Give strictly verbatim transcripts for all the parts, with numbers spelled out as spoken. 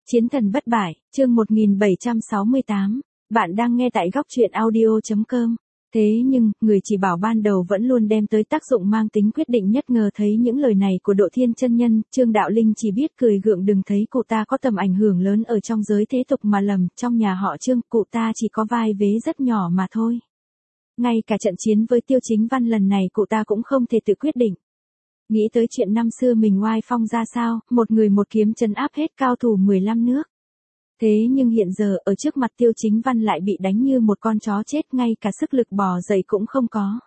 Chiến thần bất bại, chương một nghìn bảy trăm sáu mươi tám. Bạn đang nghe tại góc truyện audio chấm com. Thế nhưng, người chỉ bảo ban đầu vẫn luôn đem tới tác dụng mang tính quyết định nhất. Ngờ thấy những lời này của Độ Thiên chân nhân, Trương Đạo Linh chỉ biết cười gượng, đừng thấy cụ ta có tầm ảnh hưởng lớn ở trong giới thế tục mà lầm. Trong nhà họ Trương, cụ ta chỉ có vai vế rất nhỏ mà thôi. Ngay cả trận chiến với Tiêu Chính Văn lần này cụ ta cũng không thể tự quyết định. Nghĩ tới chuyện năm xưa mình oai phong ra sao, một người một kiếm trấn áp hết cao thủ mười lăm nước. Thế nhưng hiện giờ ở trước mặt Tiêu Chính Văn lại bị đánh như một con chó chết, ngay cả sức lực bò dậy cũng không có.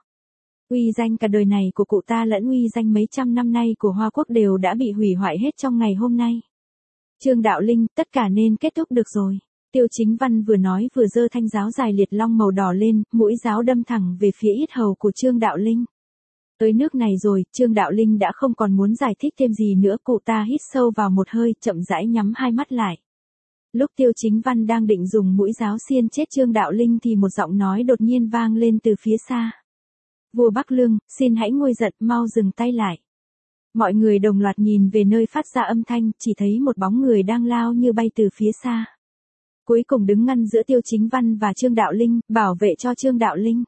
Uy danh cả đời này của cụ ta lẫn uy danh mấy trăm năm nay của Hoa Quốc đều đã bị hủy hoại hết trong ngày hôm nay. Trương Đạo Linh, tất cả nên kết thúc được rồi. Tiêu Chính Văn vừa nói vừa giơ thanh giáo dài liệt long màu đỏ lên, mũi giáo đâm thẳng về phía yết hầu của Trương Đạo Linh. Tới nước này rồi, Trương Đạo Linh đã không còn muốn giải thích thêm gì nữa, cụ ta hít sâu vào một hơi, chậm rãi nhắm hai mắt lại. Lúc Tiêu Chính Văn đang định dùng mũi giáo xiên chết Trương Đạo Linh thì một giọng nói đột nhiên vang lên từ phía xa. Vua Bắc Lương, xin hãy nguôi giận, mau dừng tay lại. Mọi người đồng loạt nhìn về nơi phát ra âm thanh, chỉ thấy một bóng người đang lao như bay từ phía xa. Cuối cùng đứng ngăn giữa Tiêu Chính Văn và Trương Đạo Linh, bảo vệ cho Trương Đạo Linh.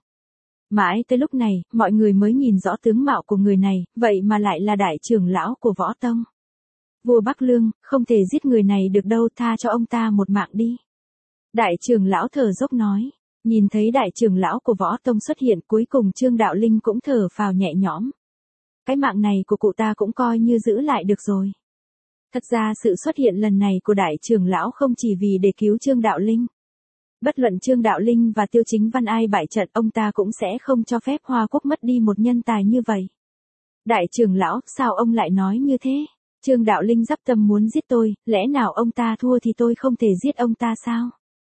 Mãi tới lúc này, mọi người mới nhìn rõ tướng mạo của người này, vậy mà lại là đại trưởng lão của Võ Tông. Vua Bắc Lương, không thể giết người này được đâu, tha cho ông ta một mạng đi. Đại trưởng lão thở dốc nói. Nhìn thấy đại trưởng lão của Võ Tông xuất hiện, cuối cùng Trương Đạo Linh cũng thở phào nhẹ nhõm. Cái mạng này của cụ ta cũng coi như giữ lại được rồi. Thật ra sự xuất hiện lần này của đại trưởng lão không chỉ vì để cứu Trương Đạo Linh. Bất luận Trương Đạo Linh và Tiêu Chính Văn ai bại trận, ông ta cũng sẽ không cho phép Hoa Quốc mất đi một nhân tài như vậy. Đại trưởng lão, sao ông lại nói như thế? Trương Đạo Linh dắp tâm muốn giết tôi, lẽ nào ông ta thua thì tôi không thể giết ông ta sao?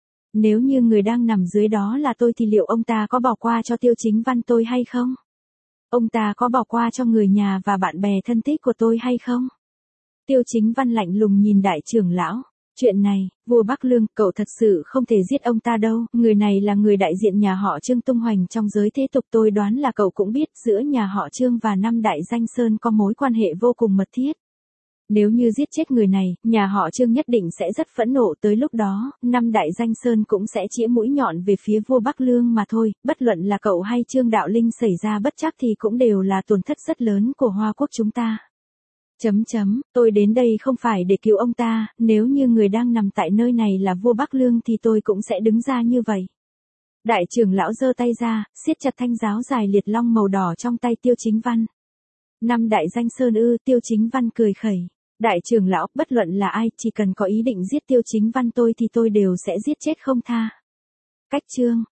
Nếu như người đang nằm dưới đó là tôi thì liệu ông ta có bỏ qua cho Tiêu Chính Văn tôi hay không? Ông ta có bỏ qua cho người nhà và bạn bè thân thích của tôi hay không? Tiêu Chính Văn lạnh lùng nhìn đại trưởng lão. Chuyện này, vua Bắc Lương, cậu thật sự không thể giết ông ta đâu, người này là người đại diện nhà họ Trương tung hoành trong giới thế tục, tôi đoán là cậu cũng biết giữa nhà họ Trương và năm đại danh sơn có mối quan hệ vô cùng mật thiết. Nếu như giết chết người này, nhà họ Trương nhất định sẽ rất phẫn nộ, tới lúc đó, năm đại danh sơn cũng sẽ chĩa mũi nhọn về phía vua Bắc Lương mà thôi, bất luận là cậu hay Trương Đạo Linh xảy ra bất trắc thì cũng đều là tổn thất rất lớn của Hoa Quốc chúng ta. Chấm chấm, tôi đến đây không phải để cứu ông ta, nếu như người đang nằm tại nơi này là vua Bắc Lương thì tôi cũng sẽ đứng ra như vậy. Đại trưởng lão giơ tay ra, siết chặt thanh giáo dài liệt long màu đỏ trong tay Tiêu Chính Văn. Năm đại danh sơn ư? Tiêu Chính Văn cười khẩy. Đại trưởng lão, bất luận là ai, chỉ cần có ý định giết Tiêu Chính Văn tôi thì tôi đều sẽ giết chết không tha. Cách chương.